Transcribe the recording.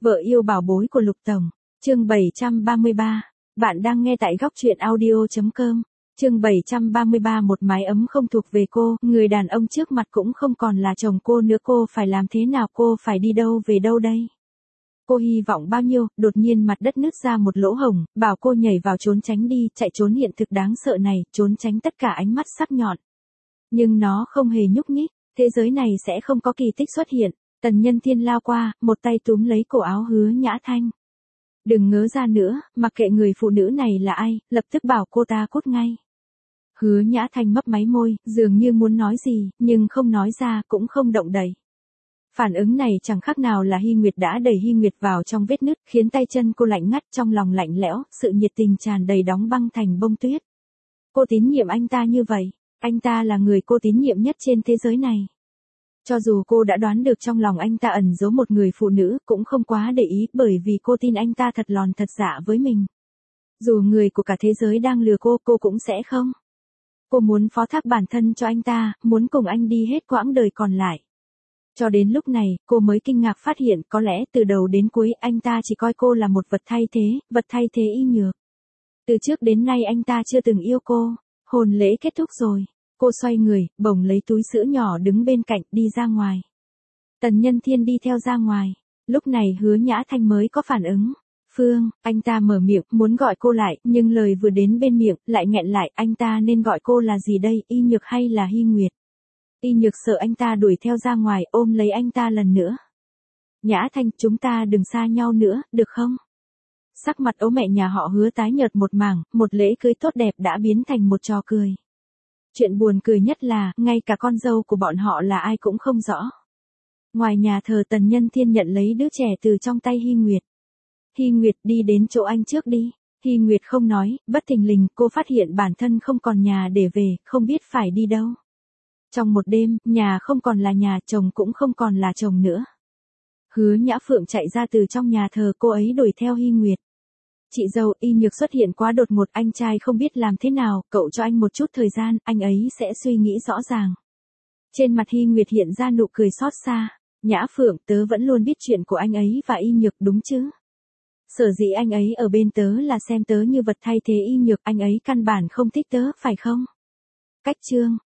Vợ yêu bảo bối của Lục Tổng. Chương 733. Bạn đang nghe tại góc truyện audio.com. Chương 733. Một mái ấm không thuộc về cô, người đàn ông trước mặt cũng không còn là chồng cô nữa, cô phải làm thế nào, cô phải đi đâu về đâu đây? Cô hy vọng bao nhiêu, đột nhiên mặt đất nứt ra một lỗ hổng, bảo cô nhảy vào trốn tránh đi, chạy trốn hiện thực đáng sợ này, trốn tránh tất cả ánh mắt sắc nhọn. Nhưng nó không hề nhúc nhích, thế giới này sẽ không có kỳ tích xuất hiện. Tần Nhân Thiên lao qua, một tay túm lấy cổ áo Hứa Nhã Thanh. Đừng ngớ ra nữa, mặc kệ người phụ nữ này là ai, lập tức bảo cô ta cút ngay. Hứa Nhã Thanh mấp máy môi, dường như muốn nói gì, nhưng không nói ra, cũng không động đậy. Phản ứng này chẳng khác nào là Hy Nguyệt đã đẩy Hy Nguyệt vào trong vết nứt, khiến tay chân cô lạnh ngắt, trong lòng lạnh lẽo, sự nhiệt tình tràn đầy đóng băng thành bông tuyết. Cô tín nhiệm anh ta như vậy, anh ta là người cô tín nhiệm nhất trên thế giới này. Cho dù cô đã đoán được trong lòng anh ta ẩn giấu một người phụ nữ, cũng không quá để ý, bởi vì cô tin anh ta thật lòn thật dạ với mình. Dù người của cả thế giới đang lừa cô cũng sẽ không. Cô muốn phó thác bản thân cho anh ta, muốn cùng anh đi hết quãng đời còn lại. Cho đến lúc này, cô mới kinh ngạc phát hiện có lẽ từ đầu đến cuối anh ta chỉ coi cô là một vật thay thế y nhược. Từ trước đến nay anh ta chưa từng yêu cô. Hôn lễ kết thúc rồi. Cô xoay người, bồng lấy túi sữa nhỏ đứng bên cạnh, đi ra ngoài. Tần Nhân Thiên đi theo ra ngoài. Lúc này Hứa Nhã Thanh mới có phản ứng. Phương, anh ta mở miệng, muốn gọi cô lại, nhưng lời vừa đến bên miệng, lại nghẹn lại, anh ta nên gọi cô là gì đây, Y Nhược hay là Hy Nguyệt? Y Nhược sợ anh ta đuổi theo ra ngoài, ôm lấy anh ta lần nữa. Nhã Thanh, chúng ta đừng xa nhau nữa, được không? Sắc mặt ố mẹ nhà họ Hứa tái nhợt một mảng, một lễ cưới tốt đẹp đã biến thành một trò cười. Chuyện buồn cười nhất là, ngay cả con dâu của bọn họ là ai cũng không rõ. Ngoài nhà thờ, Tần Nhân Thiên nhận lấy đứa trẻ từ trong tay Hy Nguyệt. Hy Nguyệt, đi đến chỗ anh trước đi. Hy Nguyệt không nói, bất thình lình, cô phát hiện bản thân không còn nhà để về, không biết phải đi đâu. Trong một đêm, nhà không còn là nhà, chồng cũng không còn là chồng nữa. Hứa Nhã Phượng chạy ra từ trong nhà thờ, cô ấy đuổi theo Hy Nguyệt. Chị dâu, Y Nhược xuất hiện quá đột ngột, anh trai không biết làm thế nào, cậu cho anh một chút thời gian, anh ấy sẽ suy nghĩ rõ ràng. Trên mặt Hy Nguyệt hiện ra nụ cười xót xa. Nhã Phượng, tớ vẫn luôn biết chuyện của anh ấy và Y Nhược đúng chứ? Sở dĩ anh ấy ở bên tớ là xem tớ như vật thay thế Y Nhược, anh ấy căn bản không thích tớ, phải không? Cách chương.